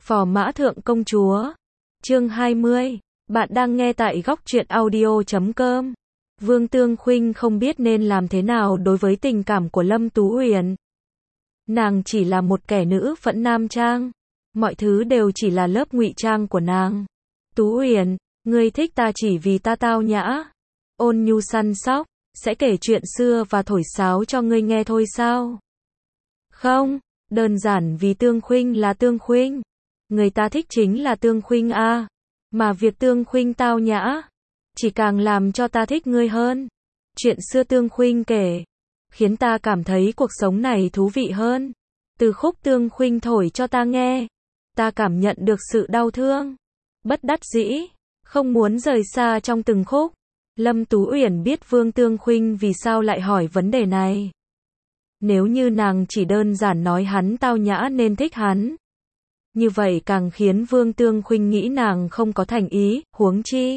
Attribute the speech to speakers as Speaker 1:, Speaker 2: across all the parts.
Speaker 1: Phò Mã Thượng Công Chúa. Chương 20. Bạn đang nghe tại góc truyện audio.com. Vương Tương Khuynh không biết nên làm thế nào đối với tình cảm của Lâm Tú Uyển. Nàng chỉ là một kẻ nữ phẫn nam trang. Mọi thứ đều chỉ là lớp ngụy trang của nàng. Tú Uyển, ngươi thích ta chỉ vì ta tao nhã, ôn nhu săn sóc, sẽ kể chuyện xưa và thổi sáo cho ngươi nghe thôi sao? Không, đơn giản vì Tương Khuynh là Tương Khuynh. Người ta thích chính là Tương Khuynh a. Mà việc Tương Khuynh tao nhã chỉ càng làm cho ta thích ngươi hơn. Chuyện xưa Tương Khuynh kể khiến ta cảm thấy cuộc sống này thú vị hơn. Từ khúc Tương Khuynh thổi cho ta nghe, ta cảm nhận được sự đau thương, bất đắc dĩ, không muốn rời xa trong từng khúc. Lâm Tú Uyển biết Vương Tương Khuynh vì sao lại hỏi vấn đề này. Nếu như nàng chỉ đơn giản nói hắn tao nhã nên thích hắn, như vậy càng khiến Vương Tương Khuynh nghĩ nàng không có thành ý, huống chi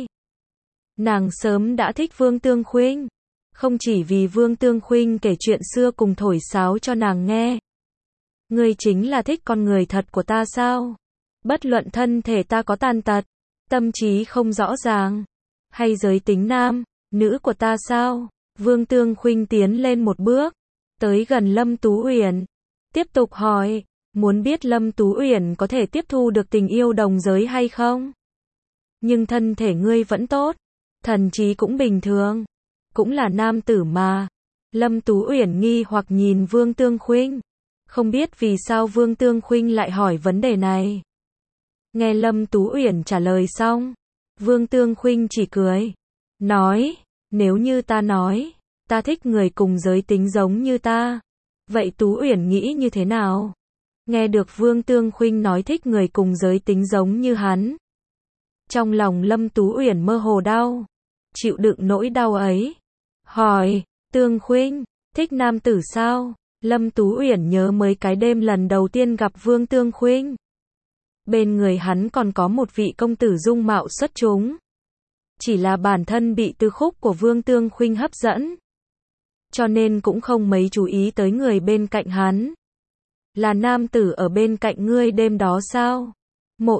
Speaker 1: nàng sớm đã thích Vương Tương Khuynh, không chỉ vì Vương Tương Khuynh kể chuyện xưa cùng thổi sáo cho nàng nghe. Ngươi chính là thích con người thật của ta sao? Bất luận thân thể ta có tàn tật, tâm trí không rõ ràng, hay giới tính nam, nữ của ta sao? Vương Tương Khuynh tiến lên một bước, tới gần Lâm Tú Uyển, tiếp tục hỏi, muốn biết Lâm Tú Uyển có thể tiếp thu được tình yêu đồng giới hay không? Nhưng thân thể ngươi vẫn tốt, thần trí cũng bình thường, cũng là nam tử mà. Lâm Tú Uyển nghi hoặc nhìn Vương Tương Khuynh, không biết vì sao Vương Tương Khuynh lại hỏi vấn đề này. Nghe Lâm Tú Uyển trả lời xong, Vương Tương Khuynh chỉ cười, nói, nếu như ta nói, ta thích người cùng giới tính giống như ta, vậy Tú Uyển nghĩ như thế nào? Nghe được Vương Tương Khuynh nói thích người cùng giới tính giống như hắn, trong lòng Lâm Tú Uyển mơ hồ đau, chịu đựng nỗi đau ấy, hỏi, Tương Khuynh, thích nam tử sao? Lâm Tú Uyển nhớ mấy cái đêm lần đầu tiên gặp Vương Tương Khuynh. Bên người hắn còn có một vị công tử dung mạo xuất chúng. Chỉ là bản thân bị từ khúc của Vương Tương Khuynh hấp dẫn, cho nên cũng không mấy chú ý tới người bên cạnh hắn. Là nam tử ở bên cạnh ngươi đêm đó sao? Mộ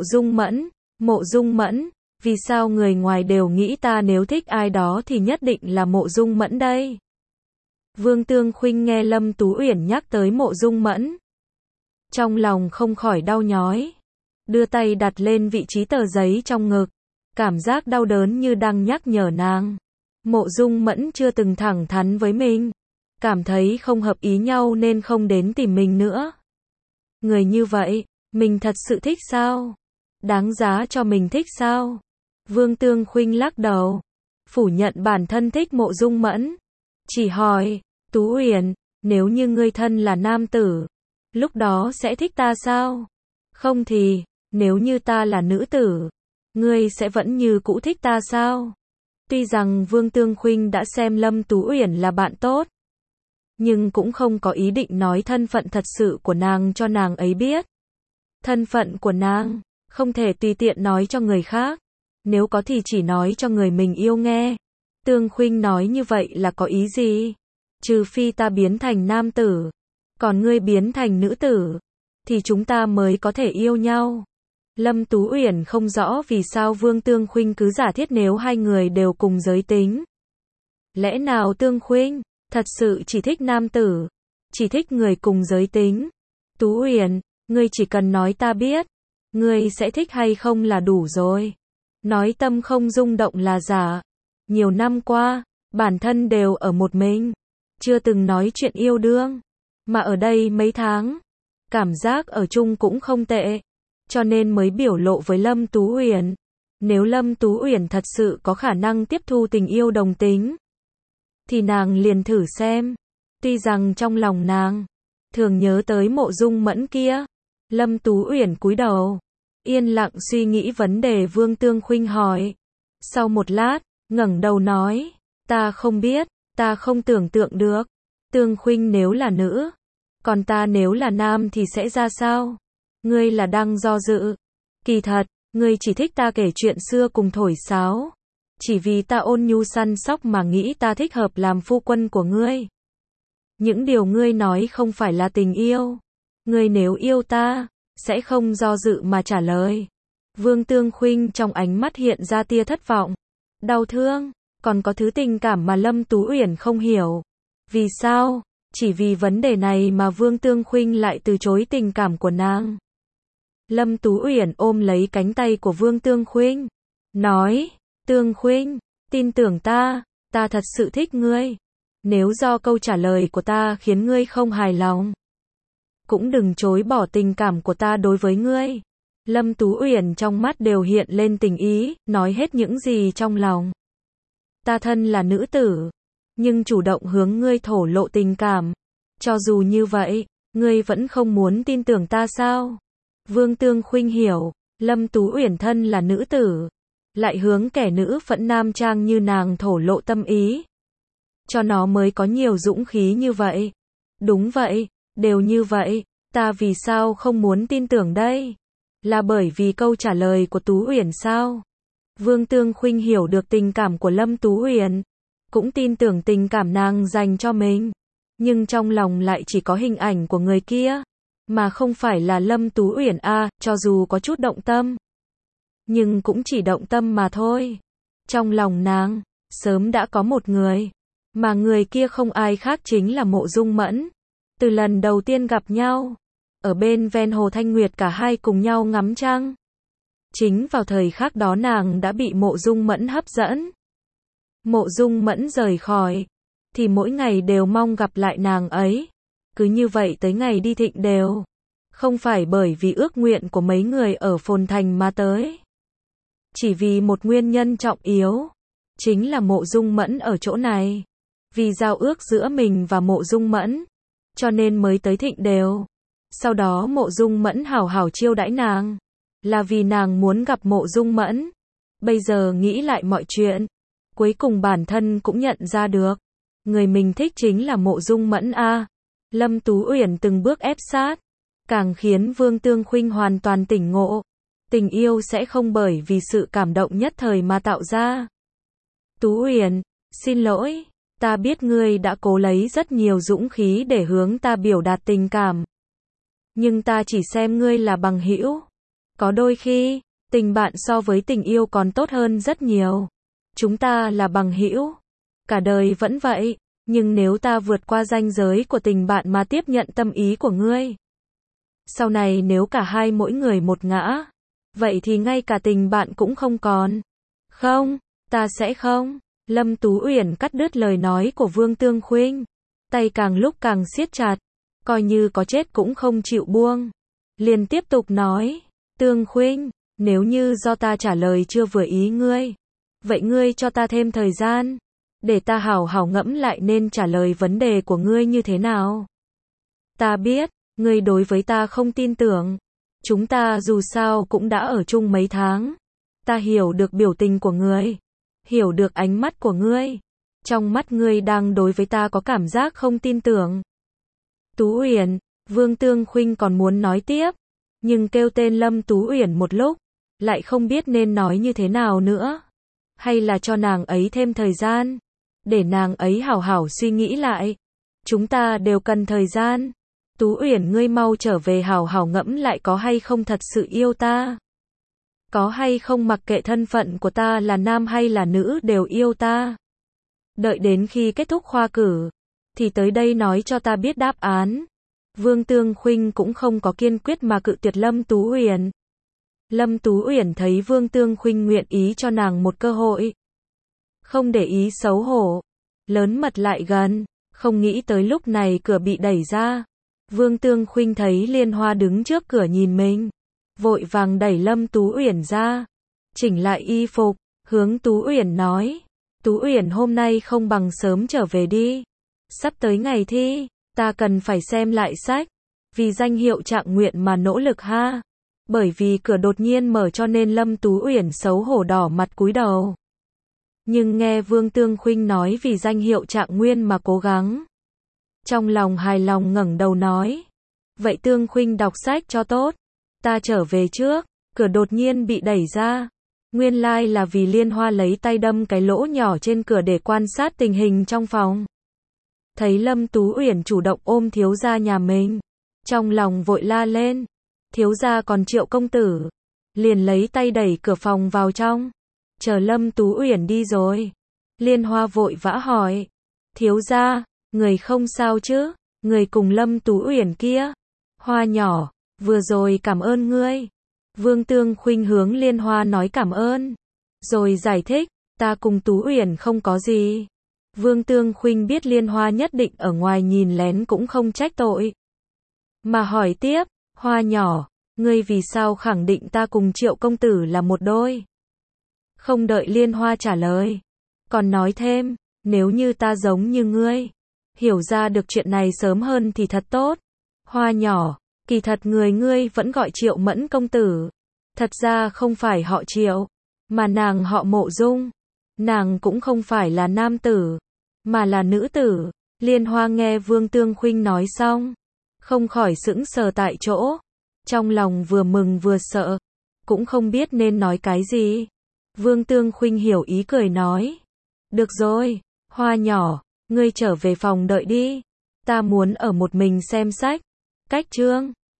Speaker 1: Dung Mẫn, vì sao người ngoài đều nghĩ ta nếu thích ai đó thì nhất định là Mộ Dung Mẫn đây? Vương Tương Khuynh nghe Lâm Tú Uyển nhắc tới Mộ Dung Mẫn, trong lòng không khỏi đau nhói, đưa tay đặt lên vị trí tờ giấy trong ngực, cảm giác đau đớn như đang nhắc nhở nàng. Mộ Dung Mẫn chưa từng thẳng thắn với mình, cảm thấy không hợp ý nhau nên không đến tìm mình nữa. Người như vậy, mình thật sự thích sao? Đáng giá cho mình thích sao? Vương Tương Khuynh lắc đầu, phủ nhận bản thân thích Mộ Dung Mẫn, chỉ hỏi, Tú Uyển, nếu như ngươi thân là nam tử, lúc đó sẽ thích ta sao? Không thì, nếu như ta là nữ tử, ngươi sẽ vẫn như cũ thích ta sao? Tuy rằng Vương Tương Khuynh đã xem Lâm Tú Uyển là bạn tốt, nhưng cũng không có ý định nói thân phận thật sự của nàng cho nàng ấy biết. Thân phận của nàng không thể tùy tiện nói cho người khác, nếu có thì chỉ nói cho người mình yêu nghe. Tương Khuynh nói như vậy là có ý gì? Trừ phi ta biến thành nam tử, còn ngươi biến thành nữ tử, thì chúng ta mới có thể yêu nhau. Lâm Tú Uyển không rõ vì sao Vương Tương Khuynh cứ giả thiết nếu hai người đều cùng giới tính. Lẽ nào Tương Khuynh thật sự chỉ thích nam tử, chỉ thích người cùng giới tính? Tú Uyển, ngươi chỉ cần nói ta biết, ngươi sẽ thích hay không là đủ rồi. Nói tâm không rung động là giả. Nhiều năm qua, bản thân đều ở một mình, chưa từng nói chuyện yêu đương, mà ở đây mấy tháng, cảm giác ở chung cũng không tệ, cho nên mới biểu lộ với Lâm Tú Uyển. Nếu Lâm Tú Uyển thật sự có khả năng tiếp thu tình yêu đồng tính, thì nàng liền thử xem. Tuy rằng trong lòng nàng thường nhớ tới Mộ Dung Mẫn kia, Lâm Tú Uyển cúi đầu, yên lặng suy nghĩ vấn đề Vương Tương Khuynh hỏi. Sau một lát, ngẩng đầu nói, ta không biết, ta không tưởng tượng được, Tương Khuynh nếu là nữ, còn ta nếu là nam thì sẽ ra sao? Ngươi là đang do dự. Kỳ thật, ngươi chỉ thích ta kể chuyện xưa cùng thổi sáo, chỉ vì ta ôn nhu săn sóc mà nghĩ ta thích hợp làm phu quân của ngươi. Những điều ngươi nói không phải là tình yêu. Ngươi nếu yêu ta, sẽ không do dự mà trả lời. Vương Tương Khuynh trong ánh mắt hiện ra tia thất vọng, đau thương, còn có thứ tình cảm mà Lâm Tú Uyển không hiểu. Vì sao? Chỉ vì vấn đề này mà Vương Tương Khuynh lại từ chối tình cảm của nàng. Lâm Tú Uyển ôm lấy cánh tay của Vương Tương Khuynh, nói, Tương Khuynh, tin tưởng ta thật sự thích ngươi. Nếu do câu trả lời của ta khiến ngươi không hài lòng, cũng đừng chối bỏ tình cảm của ta đối với ngươi. Lâm Tú Uyển trong mắt đều hiện lên tình ý, nói hết những gì trong lòng. Ta thân là nữ tử, nhưng chủ động hướng ngươi thổ lộ tình cảm. Cho dù như vậy, ngươi vẫn không muốn tin tưởng ta sao? Vương Tương Khuynh hiểu, Lâm Tú Uyển thân là nữ tử, lại hướng kẻ nữ phẫn nam trang như nàng thổ lộ tâm ý. Cho nó mới có nhiều dũng khí như vậy. Đúng vậy, đều như vậy, ta vì sao không muốn tin tưởng đây? Là bởi vì câu trả lời của Tú Uyển sao? Vương Tương Khuynh hiểu được tình cảm của Lâm Tú Uyển, cũng tin tưởng tình cảm nàng dành cho mình. Nhưng trong lòng lại chỉ có hình ảnh của người kia, mà không phải là Lâm Tú Uyển a, cho dù có chút động tâm, nhưng cũng chỉ động tâm mà thôi. Trong lòng nàng, sớm đã có một người, mà người kia không ai khác chính là Mộ Dung Mẫn. Từ lần đầu tiên gặp nhau, ở bên ven hồ Thanh Nguyệt cả hai cùng nhau ngắm trăng. Chính vào thời khắc đó nàng đã bị Mộ Dung Mẫn hấp dẫn. Mộ Dung Mẫn rời khỏi, thì mỗi ngày đều mong gặp lại nàng ấy. Cứ như vậy tới ngày đi thịnh đều. Không phải bởi vì ước nguyện của mấy người ở Phồn Thành mà tới. Chỉ vì một nguyên nhân trọng yếu, chính là Mộ Dung Mẫn ở chỗ này. Vì giao ước giữa mình và Mộ Dung Mẫn, cho nên mới tới thịnh đều. Sau đó Mộ Dung Mẫn hảo hảo chiêu đãi nàng, là vì nàng muốn gặp Mộ Dung Mẫn. Bây giờ nghĩ lại mọi chuyện, cuối cùng bản thân cũng nhận ra được, người mình thích chính là Mộ Dung Mẫn a. Lâm Tú Uyển từng bước ép sát, càng khiến Vương Tương Khuynh hoàn toàn tỉnh ngộ. Tình yêu sẽ không bởi vì sự cảm động nhất thời mà tạo ra. Tú Uyển, xin lỗi, ta biết ngươi đã cố lấy rất nhiều dũng khí để hướng ta biểu đạt tình cảm. Nhưng ta chỉ xem ngươi là bằng hữu. Có đôi khi, tình bạn so với tình yêu còn tốt hơn rất nhiều. Chúng ta là bằng hữu, cả đời vẫn vậy, nhưng nếu ta vượt qua ranh giới của tình bạn mà tiếp nhận tâm ý của ngươi, sau này nếu cả hai mỗi người một ngã, vậy thì ngay cả tình bạn cũng không còn. Không, ta sẽ không. Lâm Tú Uyển cắt đứt lời nói của Vương Tương Khuynh, tay càng lúc càng siết chặt, coi như có chết cũng không chịu buông. Liền tiếp tục nói, Tương Khuynh, nếu như do ta trả lời chưa vừa ý ngươi, vậy ngươi cho ta thêm thời gian, để ta hảo hảo ngẫm lại nên trả lời vấn đề của ngươi như thế nào. Ta biết, ngươi đối với ta không tin tưởng. Chúng ta dù sao cũng đã ở chung mấy tháng. Ta hiểu được biểu tình của ngươi, hiểu được ánh mắt của ngươi. Trong mắt ngươi đang đối với ta có cảm giác không tin tưởng. Tú Uyển, Vương Tương Khuynh còn muốn nói tiếp, nhưng kêu tên Lâm Tú Uyển một lúc, lại không biết nên nói như thế nào nữa. Hay là cho nàng ấy thêm thời gian, để nàng ấy hảo hảo suy nghĩ lại. Chúng ta đều cần thời gian. Tú Uyển, ngươi mau trở về hảo hảo ngẫm lại có hay không thật sự yêu ta. Có hay không mặc kệ thân phận của ta là nam hay là nữ đều yêu ta. Đợi đến khi kết thúc khoa cử, thì tới đây nói cho ta biết đáp án. Vương Tương Khuynh cũng không có kiên quyết mà cự tuyệt Lâm Tú Uyển. Lâm Tú Uyển thấy Vương Tương Khuynh nguyện ý cho nàng một cơ hội, không để ý xấu hổ, lớn mật lại gần, không nghĩ tới lúc này cửa bị đẩy ra. Vương Tương Khuynh thấy Liên Hoa đứng trước cửa nhìn mình, vội vàng đẩy Lâm Tú Uyển ra, chỉnh lại y phục, hướng Tú Uyển nói, Tú Uyển, hôm nay không bằng sớm trở về đi. Sắp tới ngày thi, ta cần phải xem lại sách, vì danh hiệu trạng nguyện mà nỗ lực ha. Bởi vì cửa đột nhiên mở cho nên Lâm Tú Uyển xấu hổ đỏ mặt cúi đầu. Nhưng nghe Vương Tương Khuynh nói vì danh hiệu trạng nguyên mà cố gắng, trong lòng hài lòng ngẩng đầu nói, vậy Tương Khuynh đọc sách cho tốt, ta trở về trước. Cửa đột nhiên bị đẩy ra, nguyên lai là vì Liên Hoa lấy tay đâm cái lỗ nhỏ trên cửa để quan sát tình hình trong phòng. Thấy Lâm Tú Uyển chủ động ôm thiếu gia nhà mình, trong lòng vội la lên, thiếu gia còn Triệu công tử. Liền lấy tay đẩy cửa phòng vào trong. Chờ Lâm Tú Uyển đi rồi. Liên Hoa vội vã hỏi. Thiếu gia, người không sao chứ? Người cùng Lâm Tú Uyển kia. Hoa nhỏ, vừa rồi cảm ơn ngươi. Vương Tương Khuynh hướng Liên Hoa nói cảm ơn. Rồi giải thích, ta cùng Tú Uyển không có gì. Vương Tương Khuynh biết Liên Hoa nhất định ở ngoài nhìn lén cũng không trách tội. Mà hỏi tiếp, Hoa nhỏ, ngươi vì sao khẳng định ta cùng Triệu công tử là một đôi? Không đợi Liên Hoa trả lời. Còn nói thêm, nếu như ta giống như ngươi, hiểu ra được chuyện này sớm hơn thì thật tốt. Hoa nhỏ, kỳ thật ngươi vẫn gọi Triệu Mẫn công tử. Thật ra không phải họ Triệu, mà nàng họ Mộ Dung. Nàng cũng không phải là nam tử, mà là nữ tử. Liên Hoa nghe Vương Tương Khuynh nói xong, không khỏi sững sờ tại chỗ. Trong lòng vừa mừng vừa sợ, cũng không biết nên nói cái gì. Vương Tương Khuynh hiểu ý cười nói. Được rồi, Hoa nhỏ, ngươi trở về phòng đợi đi. Ta muốn ở một mình xem sách. Cách chương